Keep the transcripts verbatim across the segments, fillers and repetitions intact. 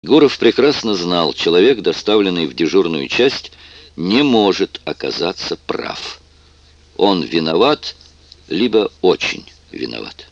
Гуров прекрасно знал, человек, доставленный в дежурную часть, не может оказаться прав. Он виноват, либо очень виноват.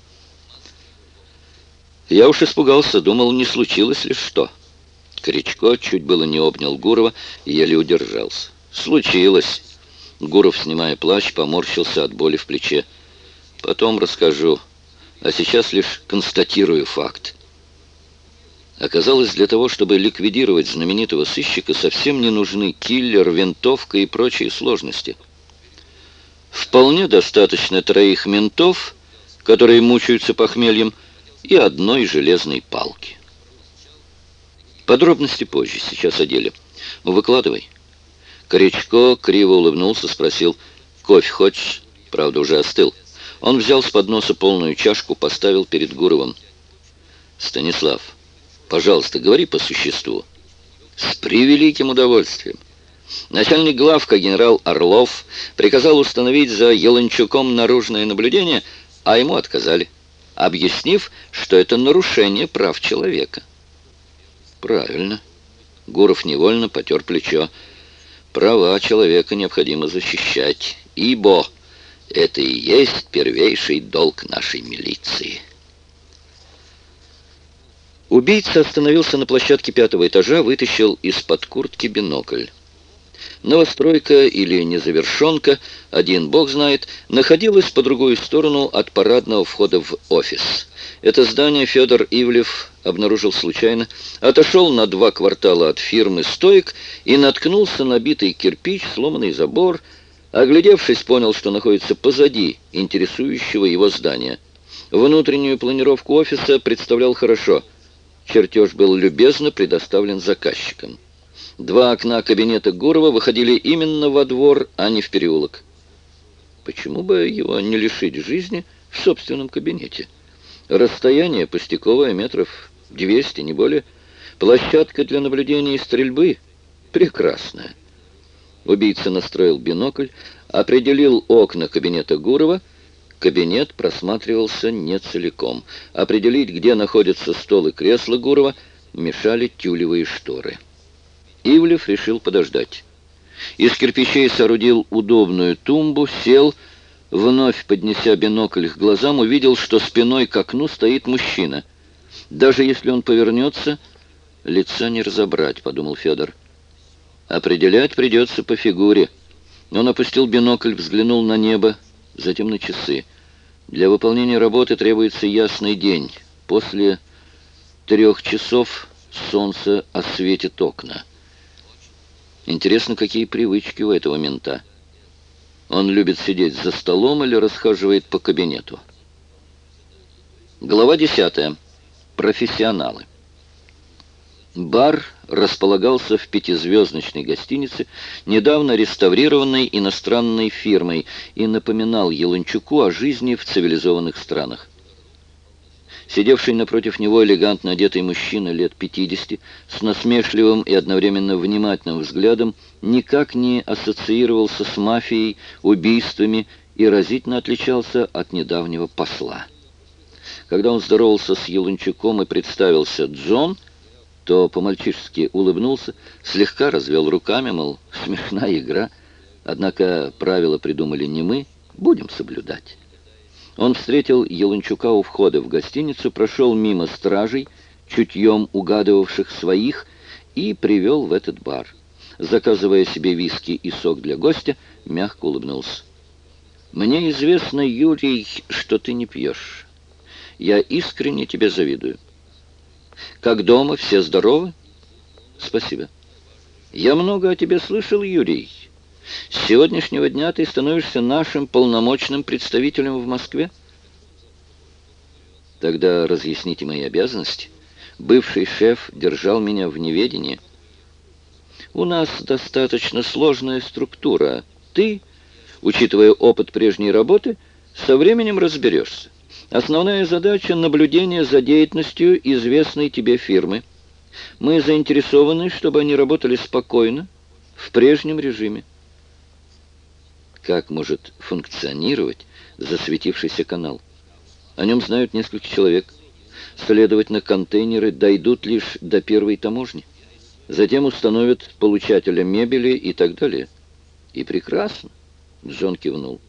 Я уж испугался, думал, не случилось ли что. Кричко чуть было не обнял Гурова и еле удержался. Случилось. Гуров, снимая плащ, поморщился от боли в плече. Потом расскажу, а сейчас лишь констатирую факт. Оказалось, для того, чтобы ликвидировать знаменитого сыщика, совсем не нужны киллер, винтовка и прочие сложности. Вполне достаточно троих ментов, которые мучаются похмельем, и одной железной палки. Подробности позже, сейчас о деле. Выкладывай. Кричко криво улыбнулся, спросил: «Кофе хочешь?» Правда, уже остыл. Он взял с подноса полную чашку, поставил перед Гуровым. «Станислав, пожалуйста, говори по существу». «С превеликим удовольствием. Начальник главка генерал Орлов приказал установить за Еланчуком наружное наблюдение, а ему отказали, объяснив, что это нарушение прав человека». «Правильно». Гуров невольно потер плечо. «Права человека необходимо защищать, ибо это и есть первейший долг нашей милиции». Убийца остановился на площадке пятого этажа, вытащил из-под куртки бинокль. Новостройка или незавершенка, один бог знает, находилась по другую сторону от парадного входа в офис. Это здание Федор Ивлев обнаружил случайно, отошел на два квартала от фирмы «Стоик» и наткнулся на битый кирпич, сломанный забор. Оглядевшись, понял, что находится позади интересующего его здания. Внутреннюю планировку офиса представлял хорошо. Чертеж был любезно предоставлен заказчикам. Два окна кабинета Гурова выходили именно во двор, а не в переулок. Почему бы его не лишить жизни в собственном кабинете? Расстояние пустяковое, метров двести, не более. Площадка для наблюдения и стрельбы прекрасная. Убийца настроил бинокль, определил окна кабинета Гурова. Кабинет просматривался не целиком. Определить, где находятся стол и кресло Гурова, мешали тюлевые шторы. Ивлев решил подождать. Из кирпичей соорудил удобную тумбу, сел, вновь поднеся бинокль к глазам, увидел, что спиной к окну стоит мужчина. Даже если он повернется, лица не разобрать, подумал Федор. Определять придется по фигуре. Он опустил бинокль, взглянул на небо, затем на часы. Для выполнения работы требуется ясный день. После трех часов солнце осветит окна. Интересно, какие привычки у этого мента. Он любит сидеть за столом или расхаживает по кабинету. Глава десятая. Профессионалы. Бар располагался в пятизвездочной гостинице, недавно реставрированной иностранной фирмой, и напоминал Еланчуку о жизни в цивилизованных странах. Сидевший напротив него элегантно одетый мужчина лет пятидесяти, с насмешливым и одновременно внимательным взглядом, никак не ассоциировался с мафией, убийствами и разительно отличался от недавнего посла. Когда он здоровался с Еланчуком и представился Джон, то по-мальчишески улыбнулся, слегка развел руками, мол, смешная игра. Однако правила придумали не мы, будем соблюдать. Он встретил Еланчука у входа в гостиницу, прошел мимо стражей, чутьем угадывавших своих, и привел в этот бар. Заказывая себе виски и сок для гостя, мягко улыбнулся. «Мне известно, Юрий, что ты не пьешь. Я искренне тебе завидую. Как дома, все здоровы?» «Спасибо. Я много о тебе слышал, Юрий. С сегодняшнего дня ты становишься нашим полномочным представителем в Москве». «Тогда разъясните мои обязанности. Бывший шеф держал меня в неведении». «У нас достаточно сложная структура. Ты, учитывая опыт прежней работы, со временем разберешься. Основная задача — наблюдение за деятельностью известной тебе фирмы. Мы заинтересованы, чтобы они работали спокойно, в прежнем режиме». Как может функционировать засветившийся канал? О нем знают несколько человек. Следовательно, контейнеры дойдут лишь до первой таможни. Затем установят получателя мебели и так далее. И прекрасно. Джон кивнул.